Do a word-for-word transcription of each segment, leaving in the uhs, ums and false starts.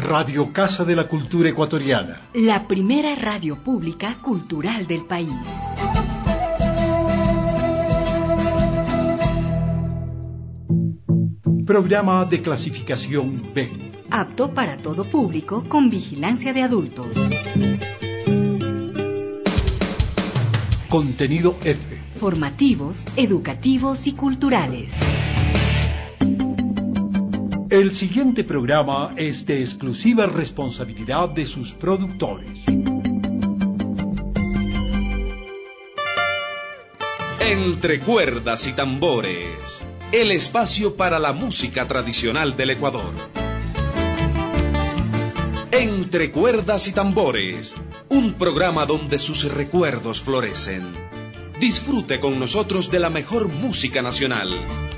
Radio Casa de la Cultura Ecuatoriana. La primera radio pública cultural del país. Programa de clasificación B. Apto para todo público con vigilancia de adultos. Contenido F. Formativos, educativos y culturales. El siguiente programa es de exclusiva responsabilidad de sus productores. Entre cuerdas y tambores, el espacio para la música tradicional del Ecuador. Entre cuerdas y tambores, un programa donde sus recuerdos florecen. Disfrute con nosotros de la mejor música nacional.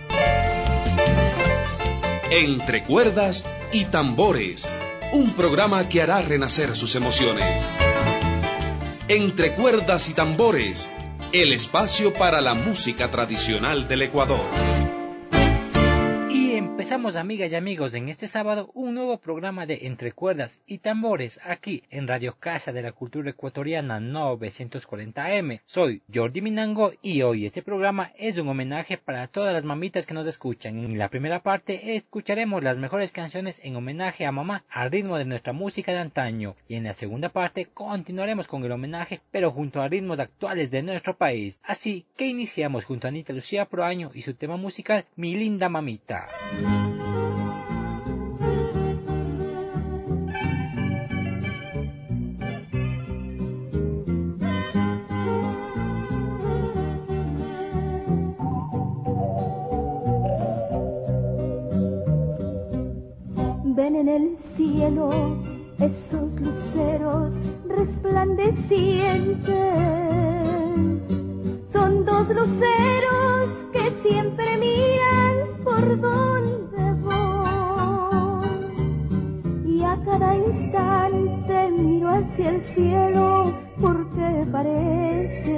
Entre cuerdas y tambores, un programa que hará renacer sus emociones. Entre cuerdas y tambores, el espacio para la música tradicional del Ecuador. Y empezamos, amigas y amigos, en este sábado un nuevo programa de Entre Cuerdas y Tambores aquí en Radio Casa de la Cultura Ecuatoriana novecientos cuarenta A M. Soy Jordi Minango y hoy este programa es un homenaje para todas las mamitas que nos escuchan. En la primera parte escucharemos las mejores canciones en homenaje a mamá al ritmo de nuestra música de antaño, y en la segunda parte continuaremos con el homenaje pero junto a ritmos actuales de nuestro país. Así que iniciamos junto a Anita Lucía Proaño y su tema musical Mi Linda Mamita. Ven en el cielo esos luceros resplandecientes. Son dos luceros que siempre miran por donde voy. Y a cada instante miro hacia el cielo porque parece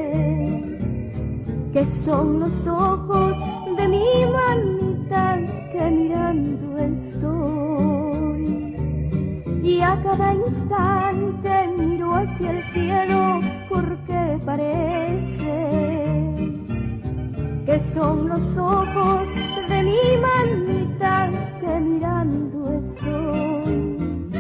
que son los ojos de mi mamita que mirando estoy. Y a cada instante miro hacia el cielo porque parece que son los ojos de mi mamita que mirando estoy.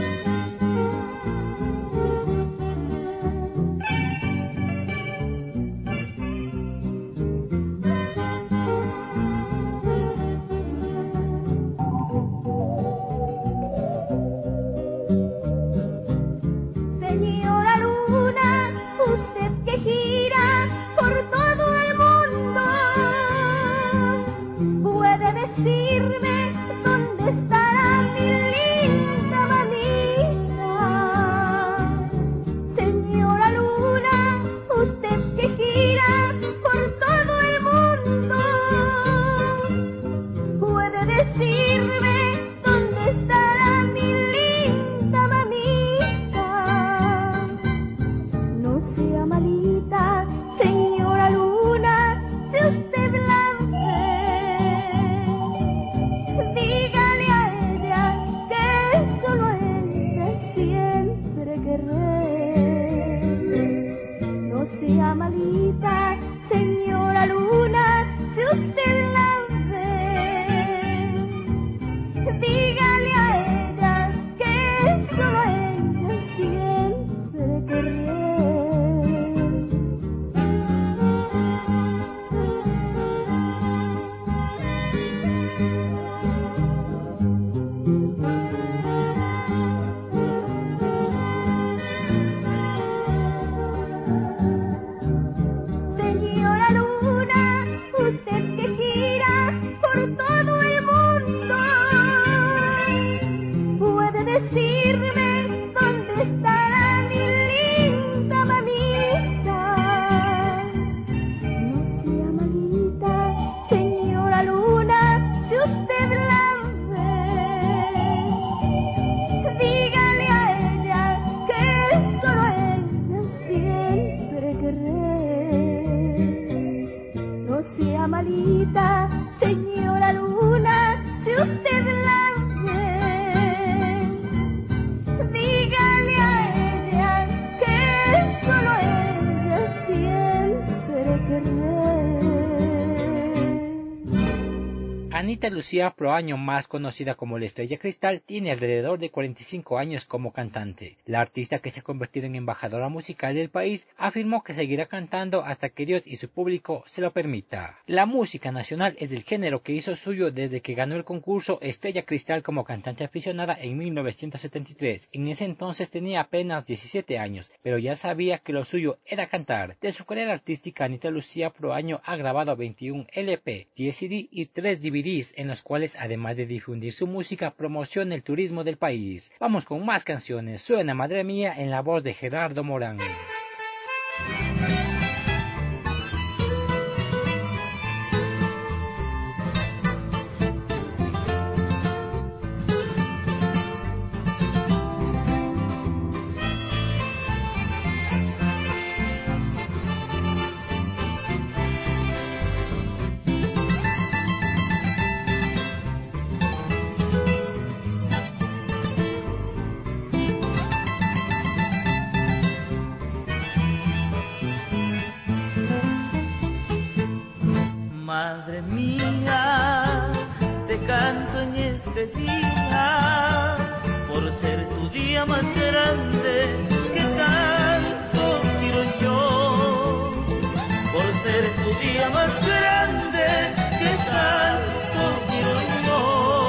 Señora Luna, usted que gira por todo el mundo, puede decirme dónde estará mi linda mamita. Señora Luna, usted que gira por todo el mundo, puede decirme dónde estará mi linda mamita. No sea malita, señora Luna, si usted la ve. Anita Lucía Proaño, más conocida como la Estrella Cristal, tiene alrededor de cuarenta y cinco años como cantante. La artista, que se ha convertido en embajadora musical del país, afirmó que seguirá cantando hasta que Dios y su público se lo permita. La música nacional es el género que hizo suyo desde que ganó el concurso Estrella Cristal como cantante aficionada en mil novecientos setenta y tres. En ese entonces tenía apenas diecisiete años, pero ya sabía que lo suyo era cantar. De su carrera artística, Anita Lucía Proaño ha grabado veintiún L P, diez C D y tres D V Ds, en los cuales, además de difundir su música, promociona el turismo del país. Vamos con más canciones. Suena Madre Mía en la voz de Gerardo Morán. Madre mía, te canto en este día, por ser tu día más grande, que tanto quiero yo. Por ser tu día más grande, que tanto quiero yo.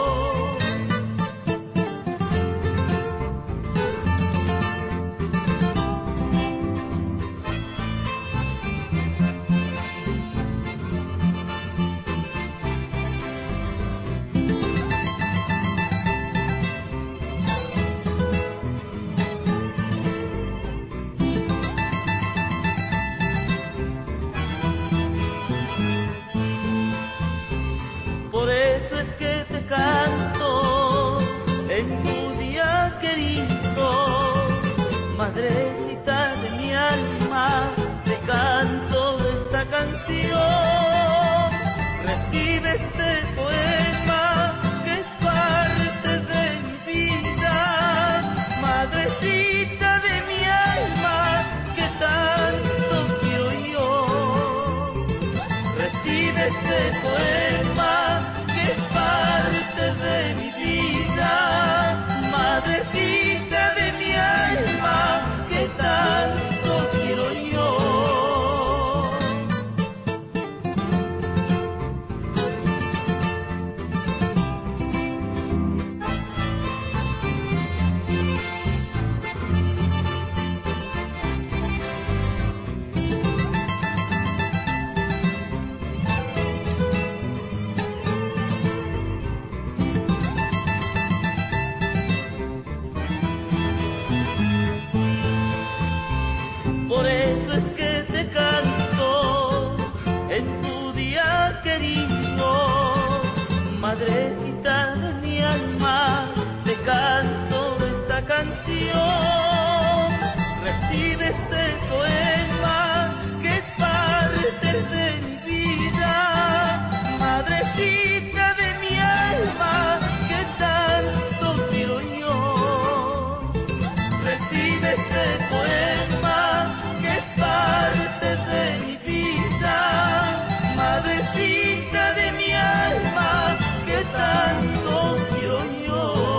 Por eso es que te canto en tu día querido, madrecita de mi alma, te canto esta canción. Recibe este poema que es parte de mi vida, madrecita de mi alma, que tanto quiero yo. Recibe este poema que es parte de mi vida, madrecita de mi alma, que tanto quiero yo. Por eso es que te canto en tu día querido, madrecita de mi alma, te canto esta canción. Recibe este poema que es parte de mi vida, madrecita de mi alma, que tanto quiero yo. Recibe este poema que es parte de mi vida, madrecita de mi alma, que tanto quiero yo.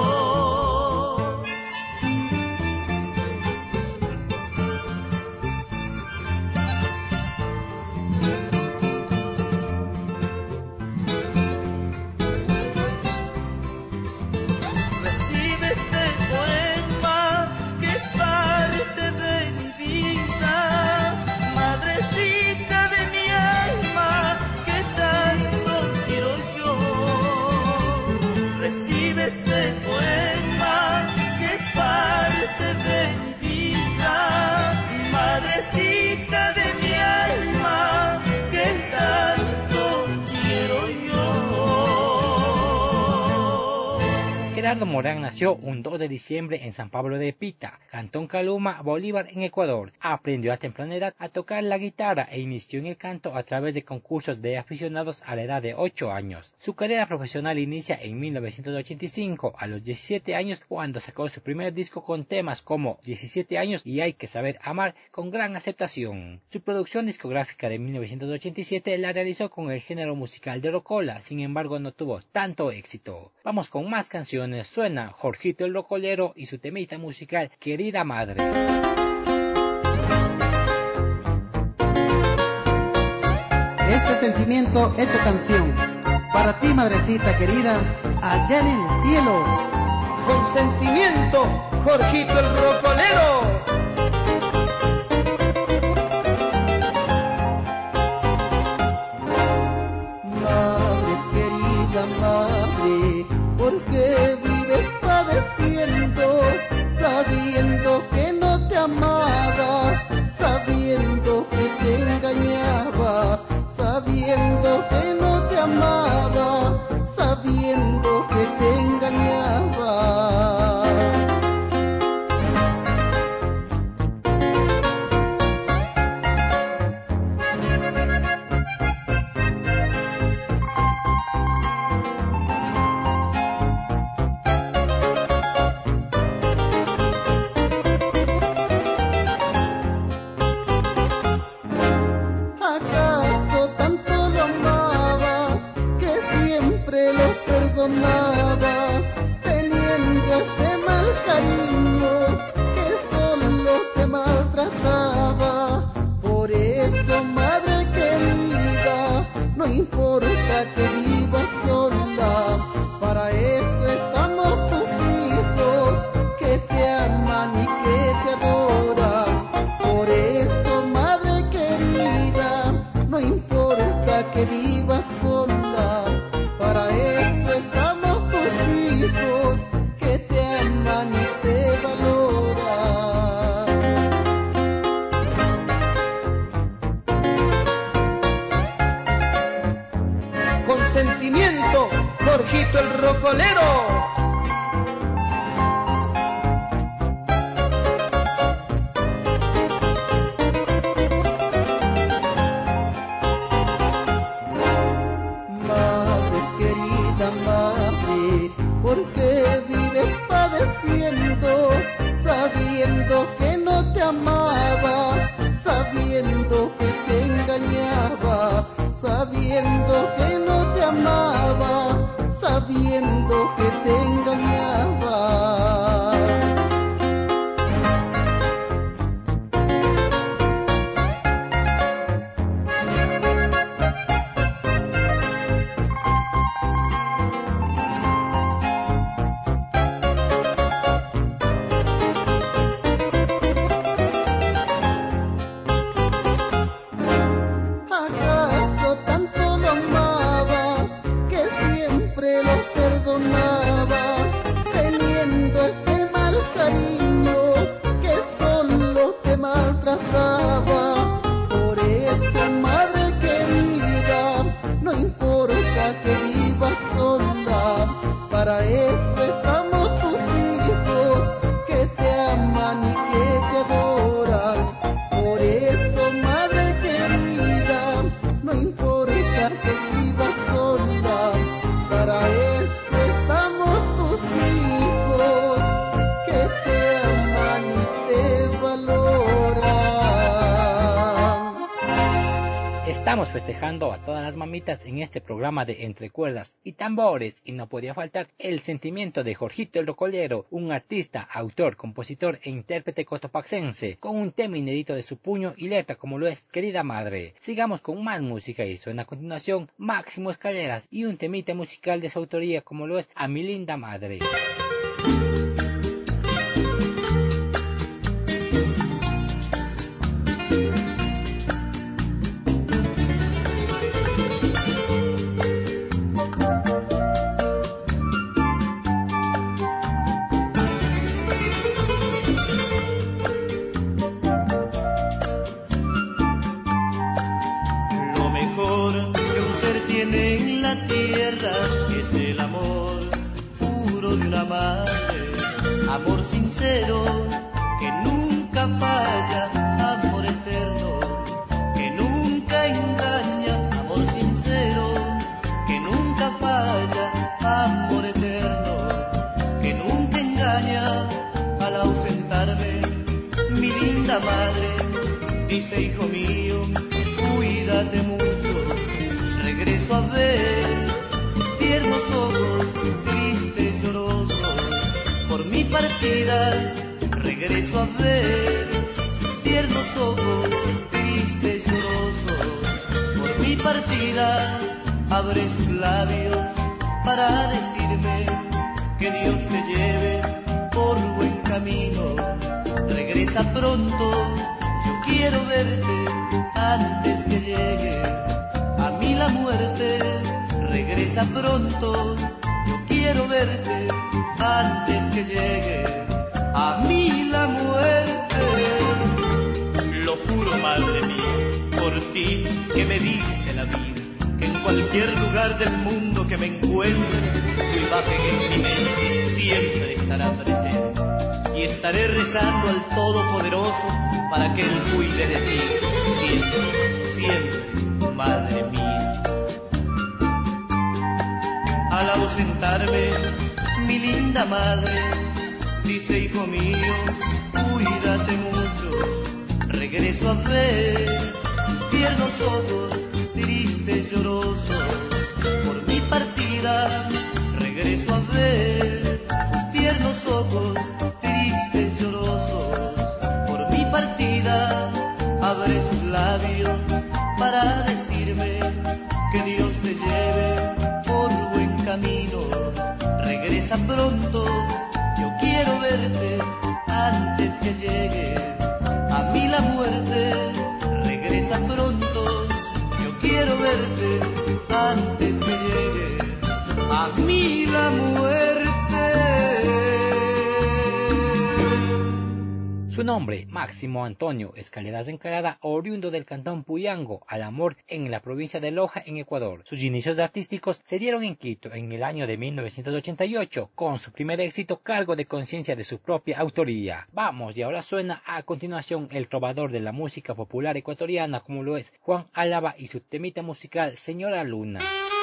Recibe este poema que es parte de mi vida, madrecita de mi alma, que tanto quiero yo. Recibe este poema que es parte de mi vida, madrecita de mi alma, que tanto quiero yo. Gerardo Morán nació un dos de diciembre en San Pablo de Pita, Cantón Caluma, Bolívar, en Ecuador. Aprendió a temprana edad a tocar la guitarra e inició en el canto a través de concursos de aficionados a la edad de ocho años. Su carrera profesional inicia en mil novecientos ochenta y cinco, a los diecisiete años, cuando sacó su primer disco con temas como diecisiete años y Hay que saber amar, con gran aceptación. Su producción discográfica de mil novecientos ochenta y siete la realizó con el género musical de rocola, sin embargo no tuvo tanto éxito. Vamos con más canciones. Suena Jorgito el Rocolero y su temita musical Querida Madre. Este sentimiento hecho canción, para ti madrecita querida, allá en el cielo. Con sentimiento, Jorgito el Rocolero. Madre querida, madre, ¿por qué vives padeciendo, sabiendo que no te amaba, sabiendo que te engañaba, sabiendo que no te amaba, sabiendo que te engañaba? Perdonabas, teniendo este mal cariño que solo te maltrataba. Por eso, madre querida, no importa que vivas sola, para eso estamos tus hijos que te aman y que te adoran. Por eso, madre querida, no importa que vivas sola, para eso estamos tus hijos que te aman y te valoran. Con sentimiento, Jorgito el Rocolero. Madre, ¿por qué vives padeciendo, sabiendo que no te amaba, sabiendo que te engañaba, sabiendo que no te amaba, sabiendo que te engañaba? Perdonabas, teniendo ese mal cariño que solo te maltrataba. Por eso, madre querida, no importa que vivas sola, para eso estamos tus hijos que te aman y que te adoran. Por eso, madre querida, no importa que vivas sola, para eso estamos tus hijos que te aman y te valoran. Estamos festejando a todas las mamitas en este programa de Entre Cuerdas y Tambores, y no podía faltar el sentimiento de Jorgito el Rocolero, un artista, autor, compositor e intérprete cotopaxense, con un tema inédito de su puño y letra como lo es Querida Madre. Sigamos con más música y suena a continuación Máximo Escaleras y un temita musical de su autoría como lo es A mi linda madre. En la tierra es el amor puro de una madre, amor sincero que nunca falla, amor eterno que nunca engaña, amor sincero que nunca falla, amor eterno que nunca engaña. Al ausentarme, mi linda madre dice: hijo mío, cuídate mucho. Regreso a ver sus tiernos ojos, tristes y llorosos por mi partida. Regreso a ver sus tiernos ojos, tristes y llorosos por mi partida. Abre sus labios para decirme que Dios te lleve por buen camino. Regresa pronto, yo quiero verte antes que llegue a mí la muerte. Regresa pronto, yo quiero verte antes que llegue a mí la muerte. Lo juro, madre mía, por ti que me diste la vida, que en cualquier lugar del mundo que me encuentre, tu imagen en mi mente siempre estará presente, y estaré rezando al Todopoderoso para que Él cuide de ti siempre, siempre, madre mía. Al ausentarme, mi linda madre dice: hijo mío, cuídate mucho. Regreso a ver tus tiernos ojos, tristes, llorosos por mi partida. Regreso a ver sus tiernos ojos, tristes, llorosos por mi partida. Abre sus labios para decirme que Dios te lleve por buen camino. Regresa pronto, yo quiero verte antes que llegue a mí la muerte. Regresa pronto, yo quiero verte antes que llegue a mí la muerte. Su nombre, Máximo Antonio Escaleras Encalada, oriundo del cantón Puyango, Alamor, en la provincia de Loja, en Ecuador. Sus inicios artísticos se dieron en Quito en el año de mil novecientos ochenta y ocho, con su primer éxito, Cargo de Conciencia, de su propia autoría. Vamos, y ahora suena a continuación el trovador de la música popular ecuatoriana, como lo es Juan Álava, y su temita musical, Señora Luna.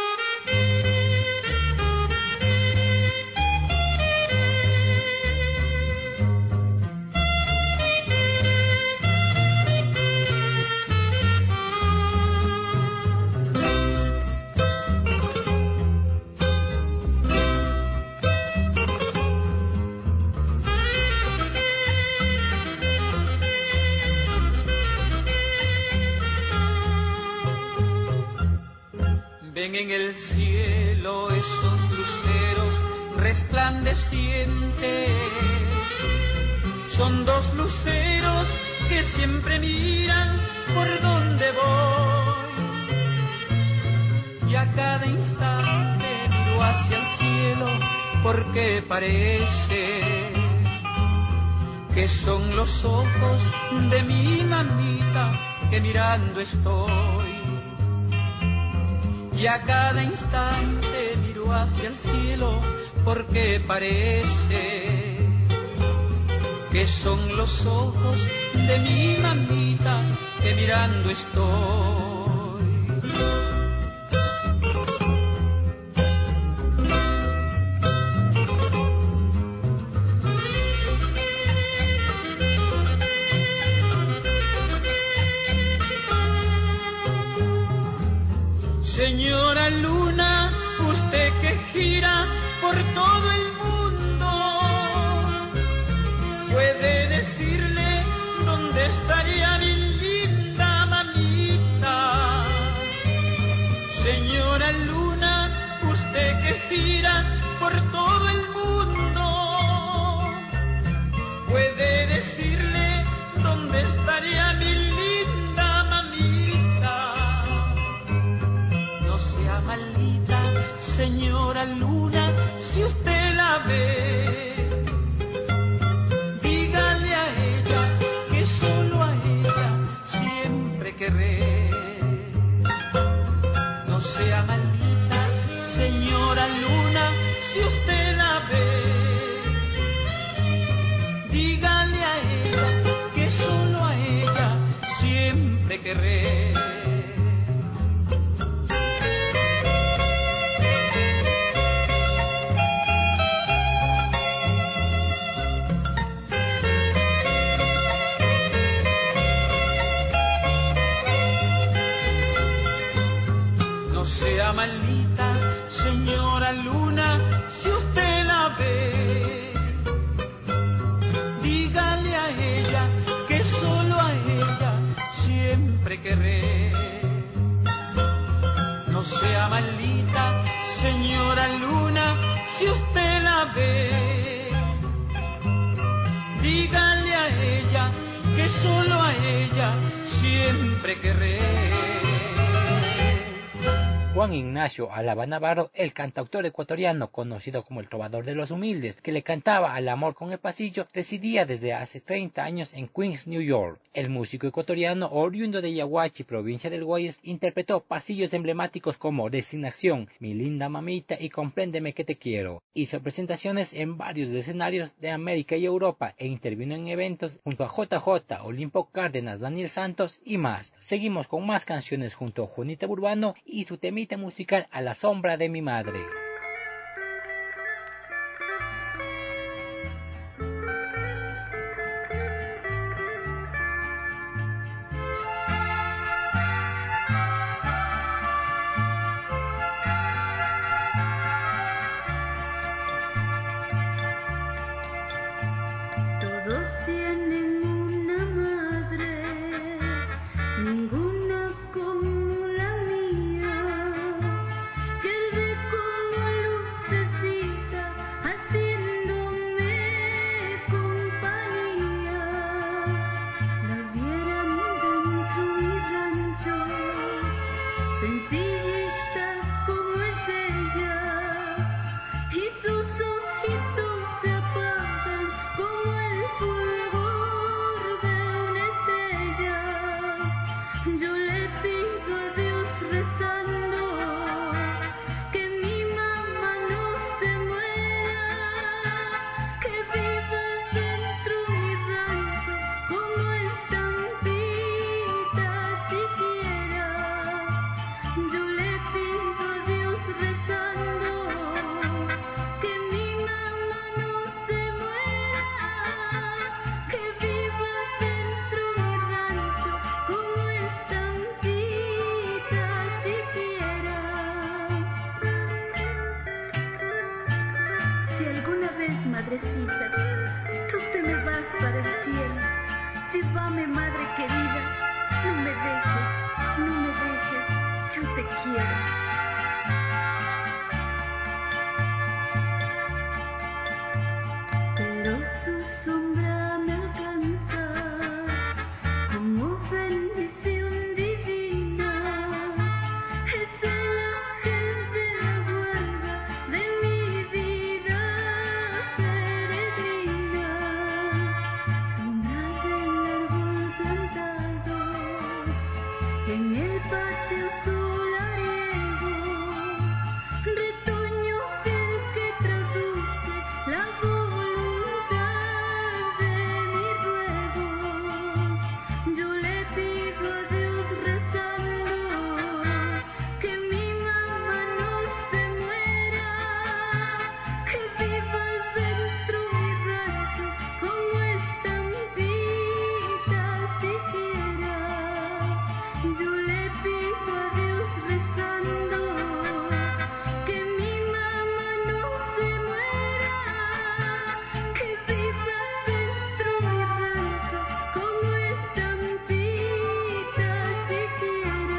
Ven en el cielo esos luceros resplandecientes, son dos luceros que siempre miran por donde voy, y a cada instante miro hacia el cielo porque parece que son los ojos de mi mamita que mirando estoy. Y a cada instante miro hacia el cielo porque parece que son los ojos de mi mamita que mirando estoy. Señora Luna, usted que gira por todo el mundo, puede decirle dónde estaría mi linda mamita. Señora Luna, usted que gira por todo el mundo, puede decirle dónde estaría mi linda mamita. Maldita señora Luna, si usted la ve, dígale a ella que solo a ella siempre querré. No sea maldita señora Luna, si usted la ve, querré. No sea maldita, señora luna, si usted la ve, dígale a ella que solo a ella siempre querré. No sea maldita, señora luna, si usted la ve, dígale a ella que solo a ella siempre querré. Juan Ignacio Álava Navarro, el cantautor ecuatoriano conocido como el trovador de los humildes, que le cantaba al amor con el pasillo, residía desde hace treinta años en Queens, New York. El músico ecuatoriano, oriundo de Yaguachi, provincia del Guayas, interpretó pasillos emblemáticos como Resignación, Mi linda mamita y Compréndeme que te quiero. Hizo presentaciones en varios escenarios de América y Europa e intervino en eventos junto a J J, Olimpo Cárdenas, Daniel Santos y más. Seguimos con más canciones junto a Juanita Burbano y su temita musical A la sombra de mi madre. Todos tienen una madre, ninguna como la mía, que ve como lucecita haciéndome compañía. La vieran dentro mi rancho, sencillita como es ella, y sus ojitos se apagan como el fulgor de una estrella. Yo le pido a Dios rezando que mi mamá no se muera, que viva dentro mi rancho como estampita siquiera. Yo le pido a Dios rezando que mi mamá no se muera, que viva dentro mi rancho como estampita siquiera. Si alguna vez, madrecita, tú te me vas para el cielo, llévame, madre querida, no me dejes, no me dejes, yo te quiero. Pero su sombra me alcanza como bendición divina. Es el ángel de la guarda de mi vida peregrina. Sombra del árbol plantado en el patio solariego, retoño fiel que traduce la voluntad de mi ruego. Yo le pido a Dios rezando que mi mamá no se muera, que viva dentro mi rancho como estampita siquiera. Yo le pido a Dios rezando que mi mamá no se muera, que viva dentro mi rancho como estampita siquiera.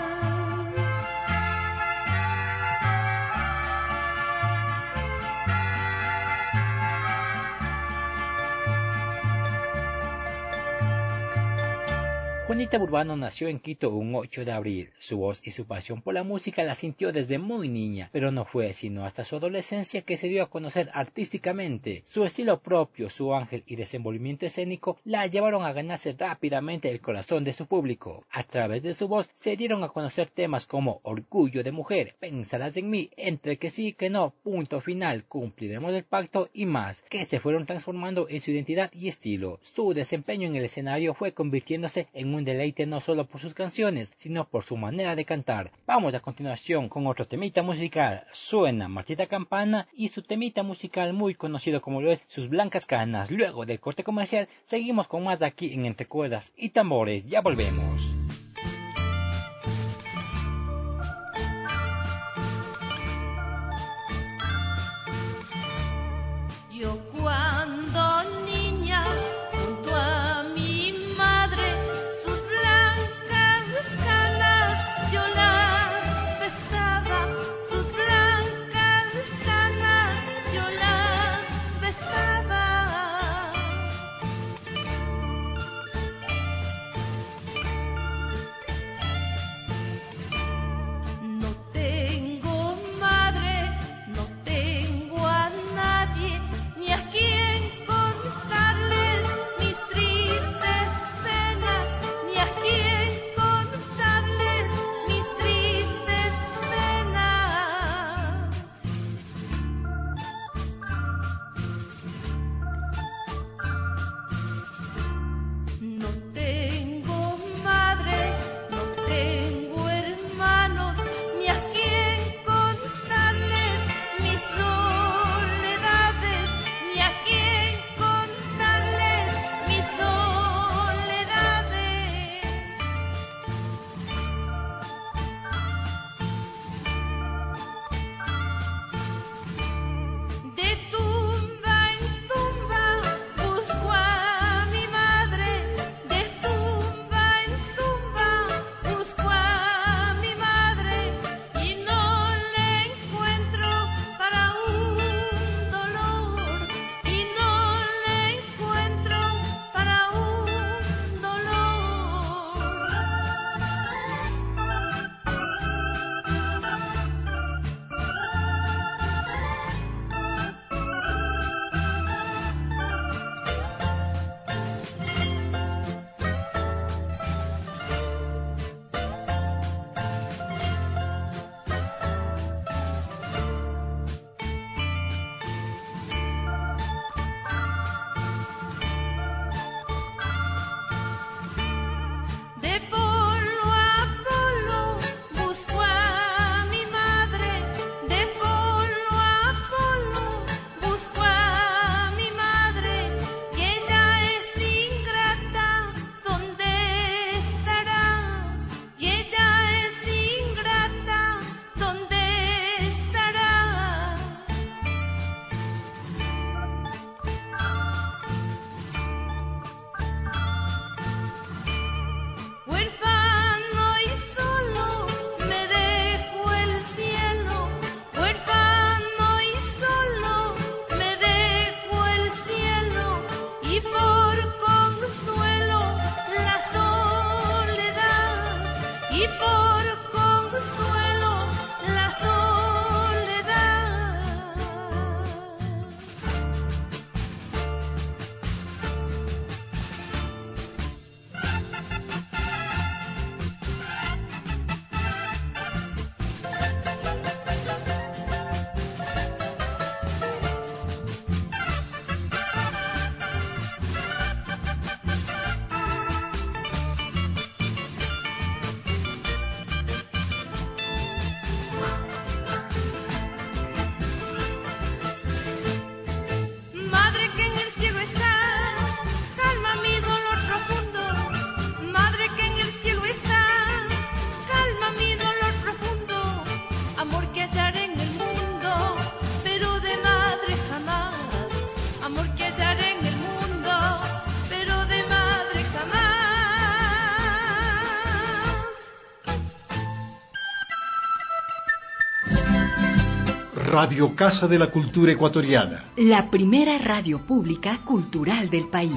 Juanita Burbano nació en Quito un ocho de abril. Su voz y su pasión por la música la sintió desde muy niña, pero no fue sino hasta su adolescencia que se dio a conocer artísticamente. Su estilo propio, su ángel y desenvolvimiento escénico la llevaron a ganarse rápidamente el corazón de su público. A través de su voz se dieron a conocer temas como Orgullo de Mujer, Pensarás en mí, Entre que sí que no, Punto final, Cumpliremos el pacto y más, que se fueron transformando en su identidad y estilo. Su desempeño en el escenario fue convirtiéndose en un deleite no solo por sus canciones, sino por su manera de cantar. Vamos a continuación con otro temita musical. Suena Martita Campana y su temita musical muy conocido como lo es Sus Blancas Canas. Luego del corte comercial, seguimos con más aquí en Entre Cuerdas y Tambores. Ya volvemos. Yo cuando niña, junto a mi madre, sus blancas canas yo las besaba, sus blancas canas yo las besaba. No tengo madre, no tengo a nadie, ni a quien contarles mis tristes penas, ni a quien contarles mis tristes penas. No tengo madre, no tengo hermanos, ni a quien contarles mis soledades, ni a quien contarles mis soledades. De tumba en tumba busco a mi madre, de tumba en tumba busco a mi madre y no le encuentro para un dolor, y no le encuentro para un dolor. De polo a polo busco a mi madre, de polo a polo busco a mi madre, y ella es ingrata, ¿dónde estará? Y ella es ingrata, ¿dónde estará? Huérfano y solo me dejo el cielo, huérfano y solo me dejo el cielo, y por consuelo la soledad, y por consuelo la soledad. Madre que en el cielo está, calma mi dolor profundo. Madre que en el cielo está, calma mi dolor profundo. Amor que hallaré en el mundo, pero de madre jamás. Amor que hallaré en el mundo, pero de madre jamás. Radio Casa de la Cultura Ecuatoriana. La primera radio pública cultural del país.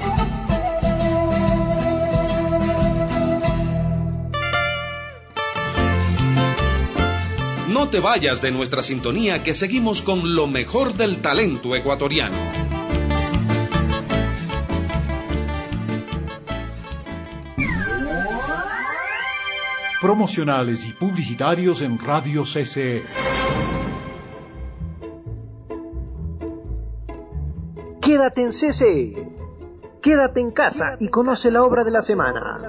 No te vayas de nuestra sintonía, que seguimos con lo mejor del talento ecuatoriano. Promocionales y publicitarios en Radio C C E. Quédate en C C E. Quédate en casa y conoce la obra de la semana.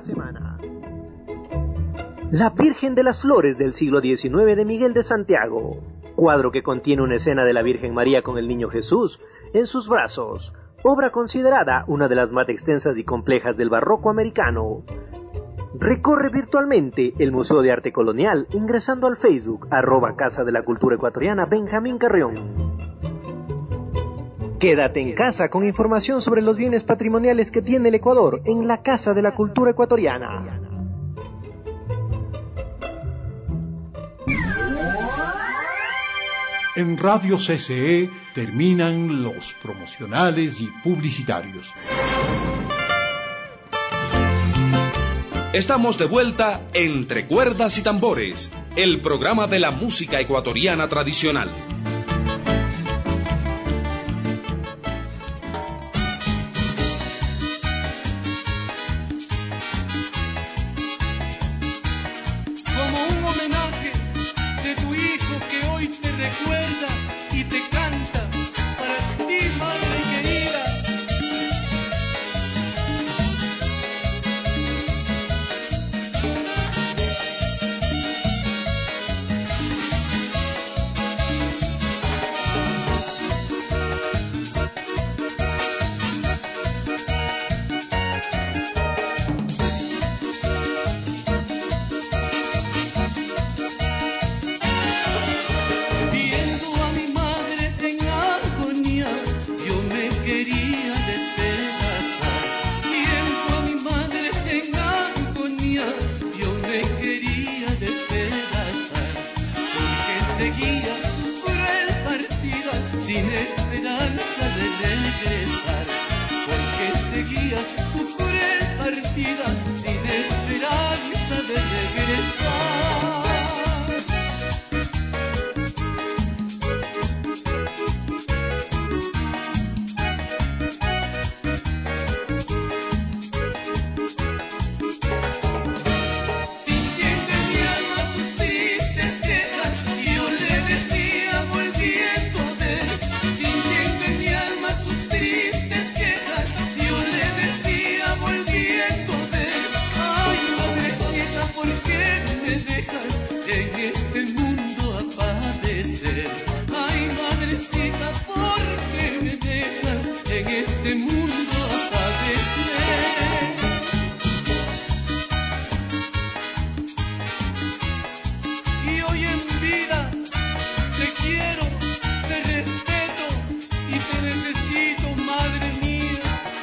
La Virgen de las Flores del siglo diecinueve de Miguel de Santiago. Cuadro que contiene una escena de la Virgen María con el Niño Jesús en sus brazos. Obra considerada una de las más extensas y complejas del barroco americano. Recorre virtualmente el Museo de Arte Colonial ingresando al Facebook arroba Casa de la Cultura Ecuatoriana Benjamín Carrión. Quédate en casa con información sobre los bienes patrimoniales que tiene el Ecuador en la Casa de la Cultura Ecuatoriana. En Radio C C E terminan los promocionales y publicitarios. Estamos de vuelta Entre Cuerdas y Tambores, el programa de la música ecuatoriana tradicional. Como un homenaje de tu hijo que hoy te recuerda y te canta para ti, madre querida. Viendo a mi madre en agonía, yo me quería despedazar. Viendo a mi madre en agonía, yo me quería despedazar. Porque seguía su cruel partida sin esperanza de regresar. Porque seguía su cruel partida sin esperanza de regresar. Sintiendo en mi alma sus tristes quejas, yo le decía volviendo de él. Sintiendo en mi alma sus tristes quejas, yo le decía volviendo de él. Ay, madrecita, ¿por qué me dejas en este mundo a padecer? Ay, madrecita, ¿por qué me dejas en este mundo a padecer? Y hoy en vida te quiero, te respeto y te necesito, madre mía.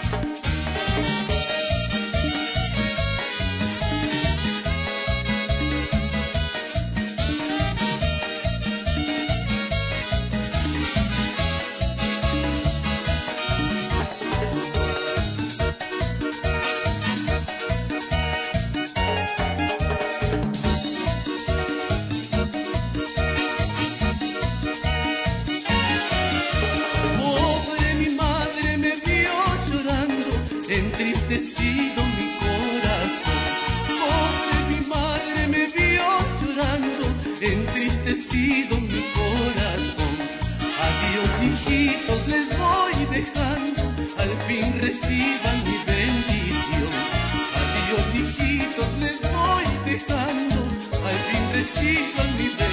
Pobre mi madre me vio llorando, entristecido mi corazón. Pobre mi madre me vio llorando, entristecido mi corazón. Adiós, hijitos, les voy dejando, al fin reciban mi bendición. Adiós, hijitos, les voy dejando, al fin reciban mi bendición.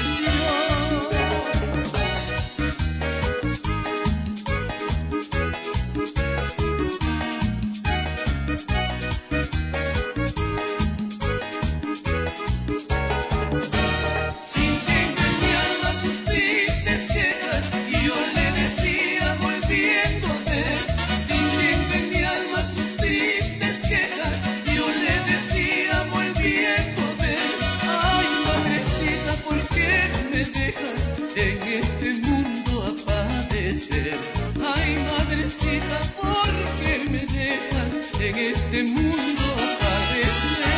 Sintiendo en mi alma sus tristes quejas, yo le decía volviendo de él. Sintiendo en mi alma sus tristes quejas, yo le decía volviendo de él. Ay, madrecita, ¿por qué me dejas en este mundo a padecer? Ay, madrecita, ¿por qué me dejas en este mundo a padecer?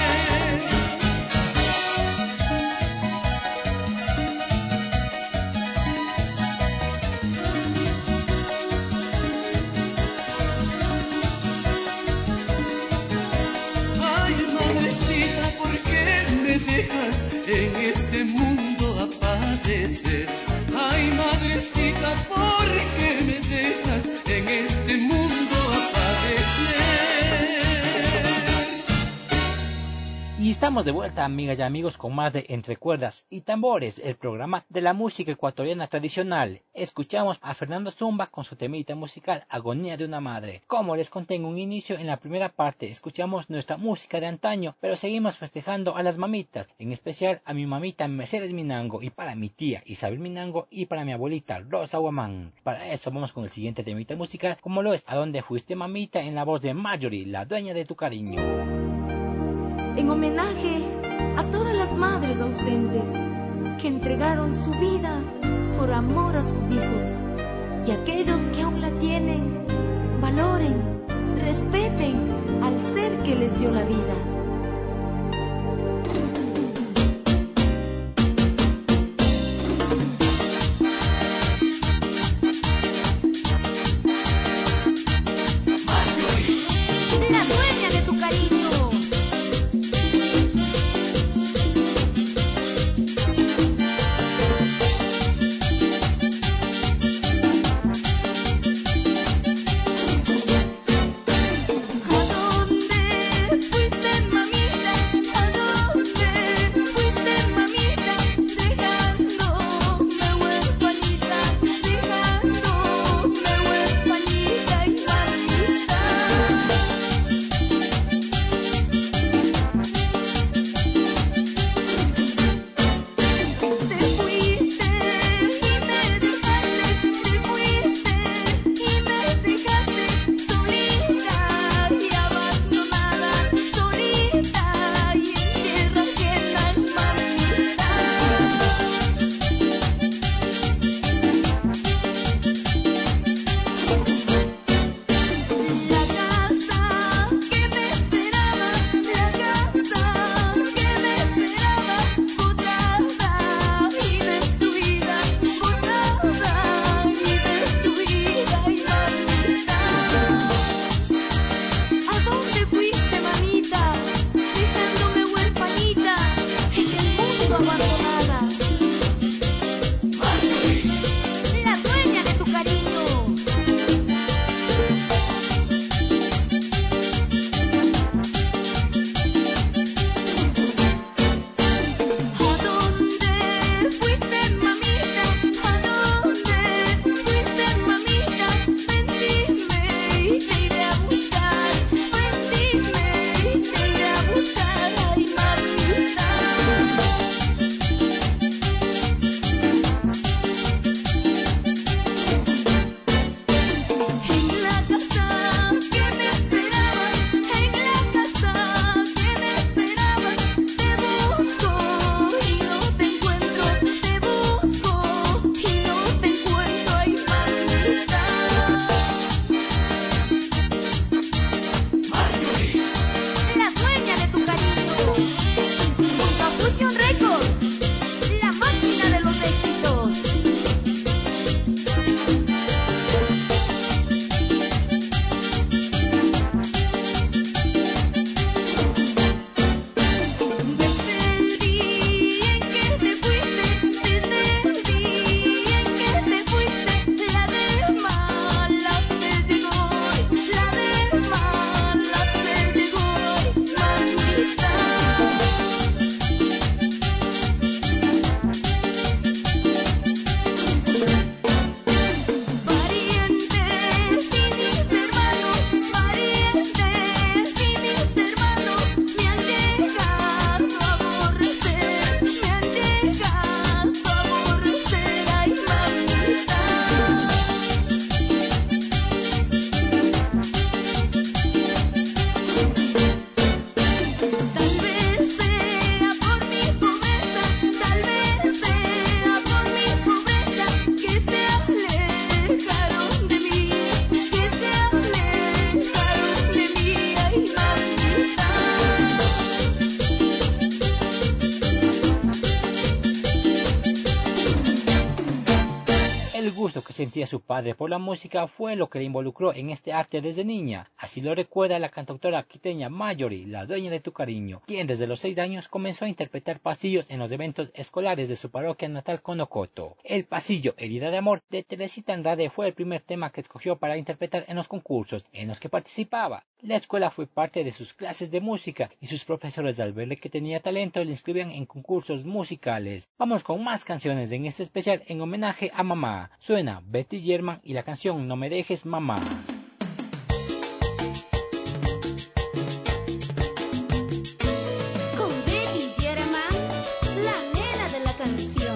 Ay, madrecita, ¿por qué me dejas en este mundo a padecer? Ay, madrecita, ¿por qué me dejas en este mundo a padecer? Estamos de vuelta, amigas y amigos, con más de Entre Cuerdas y Tambores, el programa de la música ecuatoriana tradicional. Escuchamos a Fernando Zumba con su temita musical Agonía de una Madre. Como les conté en un inicio, en la primera parte escuchamos nuestra música de antaño, pero seguimos festejando a las mamitas, en especial a mi mamita Mercedes Minango, y para mi tía Isabel Minango, y para mi abuelita Rosa Guamán. Para eso vamos con el siguiente temita musical, como lo es ¿A dónde fuiste, mamita?, en la voz de Marjorie, la dueña de tu cariño. En homenaje a todas las madres ausentes que entregaron su vida por amor a sus hijos, y aquellos que aún la tienen, valoren, respeten al ser que les dio la vida. ¿A dónde fuiste, que sentía su padre por la música fue lo que le involucró en este arte desde niña. Así lo recuerda la cantautora quiteña Mayori, la dueña de Tu Cariño, quien desde los seis años comenzó a interpretar pasillos en los eventos escolares de su parroquia natal Conocoto. El pasillo Herida de Amor de Teresita Andrade fue el primer tema que escogió para interpretar en los concursos en los que participaba. La escuela fue parte de sus clases de música y sus profesores, al verle que tenía talento, le inscribían en concursos musicales. Vamos con más canciones en este especial en homenaje a mamá. Suena Betty German y la canción No me dejes mamá. Con Betty German, la nena de la canción.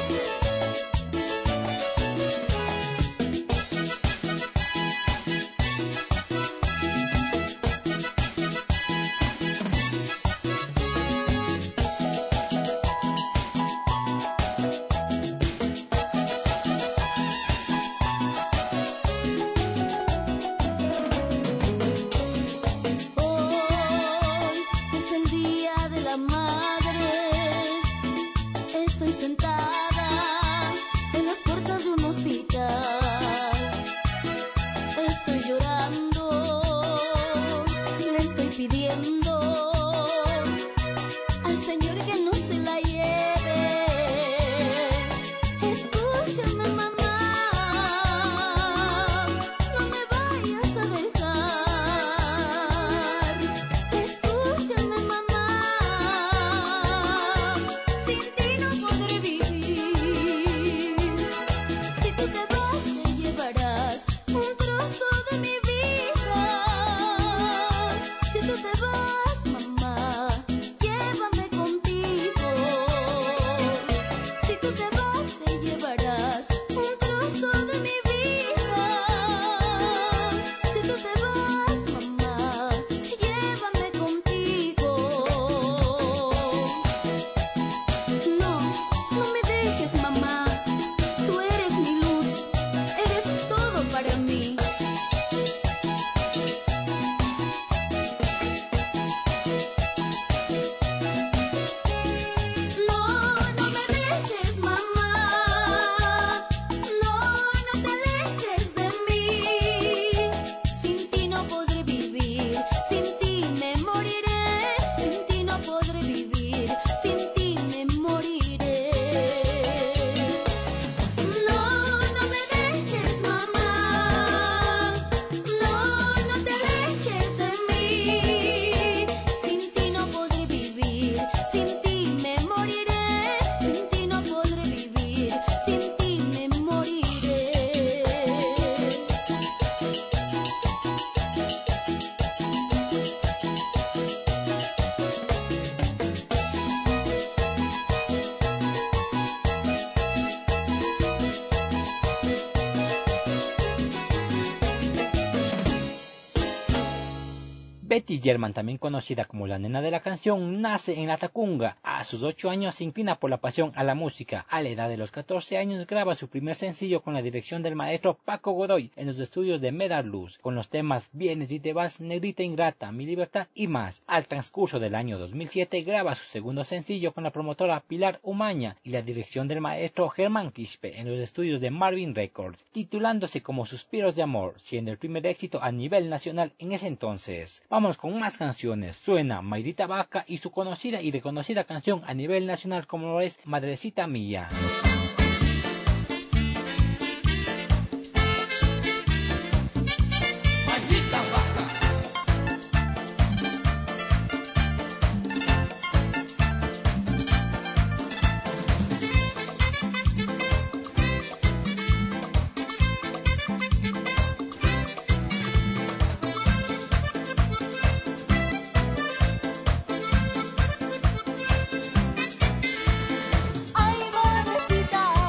Betty German, también conocida como la nena de la canción, nace en La Tacunga. A sus ocho años se inclina por la pasión a la música. A la edad de los catorce años graba su primer sencillo con la dirección del maestro Paco Godoy en los estudios de Medar Luz, con los temas Vienes y te vas, Negrita Ingrata, Mi Libertad y más. Al transcurso del año dos mil siete graba su segundo sencillo con la promotora Pilar Umaña y la dirección del maestro Germán Quispe en los estudios de Marvin Records, titulándose como Suspiros de Amor, siendo el primer éxito a nivel nacional en ese entonces. Vamos con más canciones. Suena Mayrita Vaca y su conocida y reconocida canción a nivel nacional como lo es Madrecita Mía. Ay, madrecita,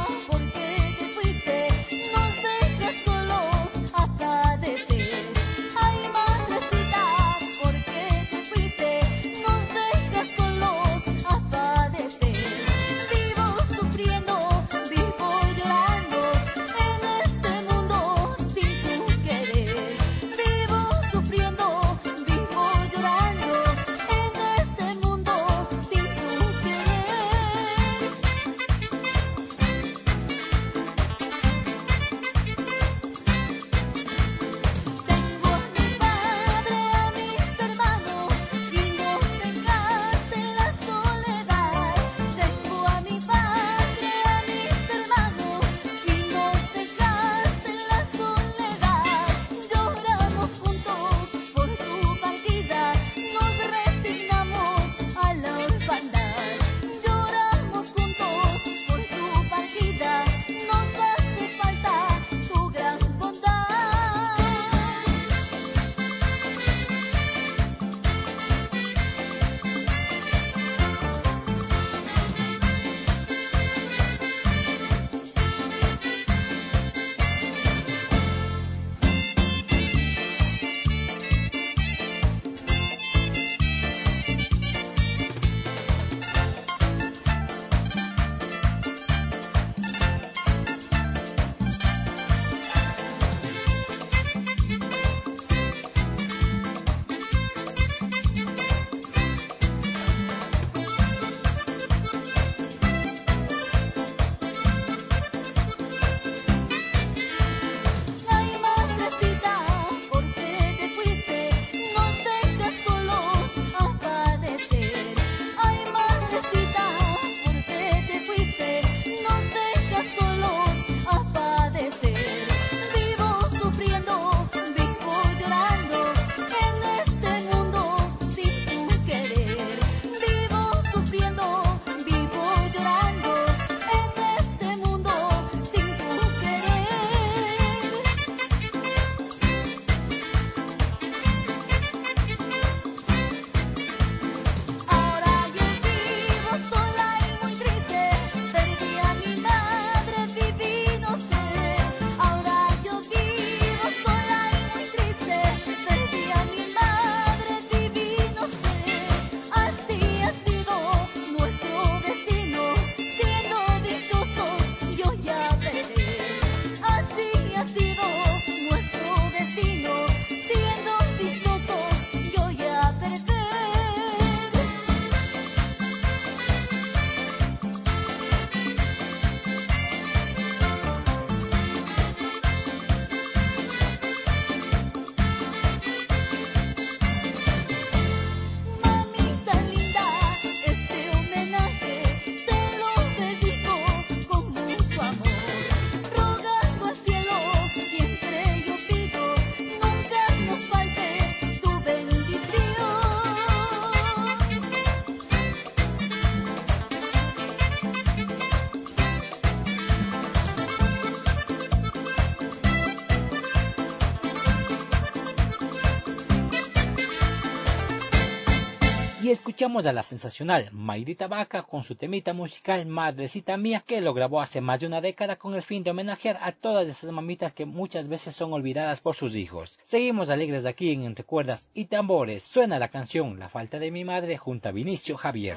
Y escuchamos a la sensacional Mayrita Vaca con su temita musical Madrecita Mía, que lo grabó hace más de una década con el fin de homenajear a todas esas mamitas que muchas veces son olvidadas por sus hijos. Seguimos alegres de aquí en Entre Cuerdas y Tambores. Suena la canción La falta de mi madre junto a Vinicio Javier.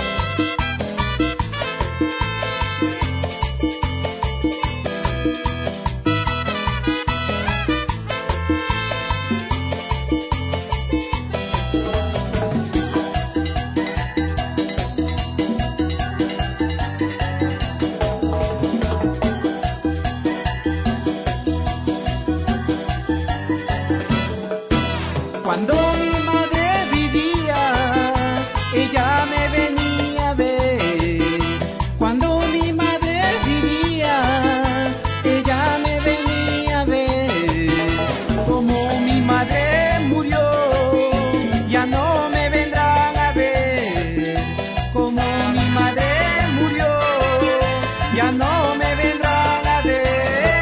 Cuando mi madre vivía, ella me venía a ver. Cuando mi madre vivía, ella me venía a ver. Como mi madre murió, ya no me vendrán a ver. Como mi madre murió, ya no me vendrán a ver.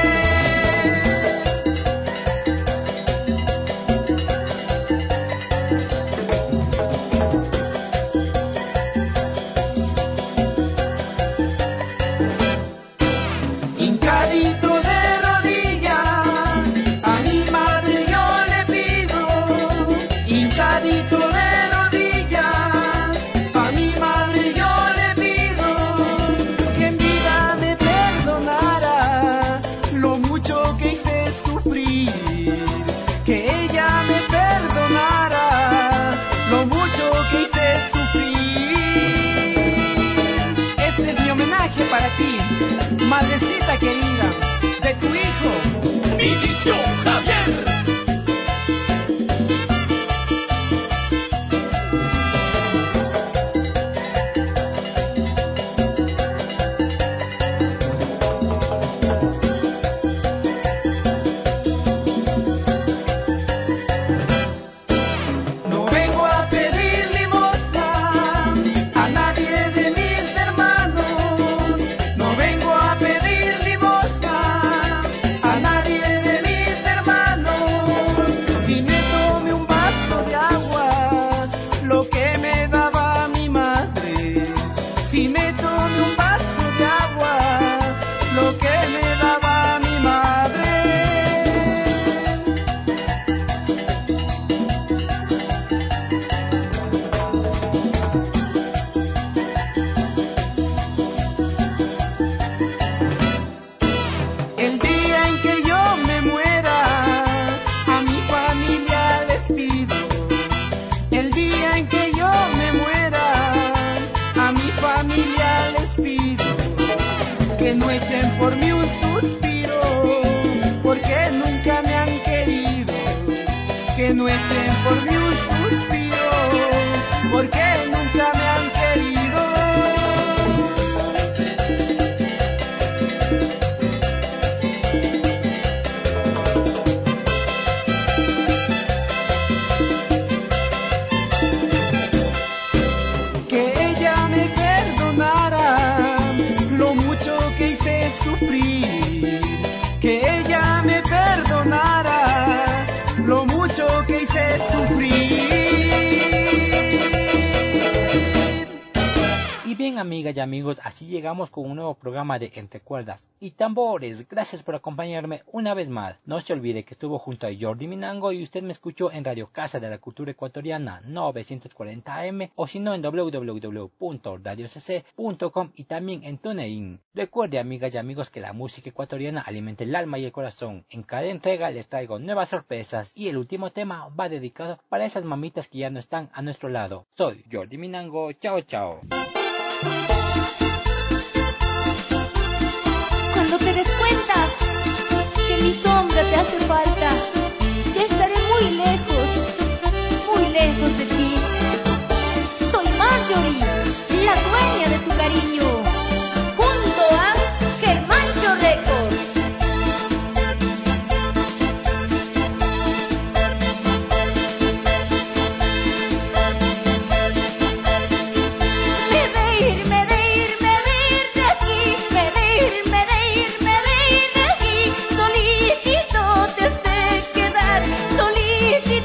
Para ti, madrecita querida, de tu hijo, Vinicio Javier. Por mí un suspiro, porque nunca me han querido. Que no echen por mí un suspiro, porque nunca me han querido. Que ella me perdonara lo mucho que hice sufrir, que ella me perdonara lo mucho que hice sufrir. Y bien, amigas y amigos, así llegamos con un nuevo programa de Entre Cuerdas y Tambores. Gracias por acompañarme una vez más. No se olvide que estuvo junto a Jordi Minango y usted me escuchó en Radio Casa de la Cultura Ecuatoriana novecientos cuarenta A M o si no en w w w punto radio c c punto com y también en TuneIn. Recuerde, amigas y amigos, que la música ecuatoriana alimenta el alma y el corazón. En cada entrega les traigo nuevas sorpresas y el último tema va dedicado para esas mamitas que ya no están a nuestro lado. Soy Jordi Minango. Chao, chao. Cuando te des cuenta que mi sombra te hace falta, ya estaré muy lejos, muy lejos de ti. Soy Marjorie, la dueña de tu cariño, junto a Germancho Records. Solicito te has de quedar, solicito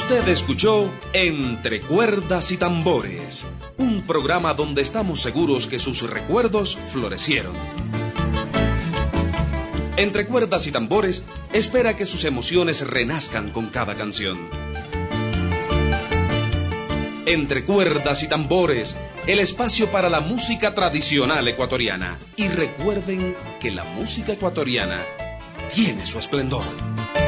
Usted escuchó Entre Cuerdas y Tambores, un programa donde estamos seguros que sus recuerdos florecieron. Entre Cuerdas y Tambores espera que sus emociones renazcan con cada canción. Entre Cuerdas y Tambores, el espacio para la música tradicional ecuatoriana. Y recuerden que la música ecuatoriana tiene su esplendor.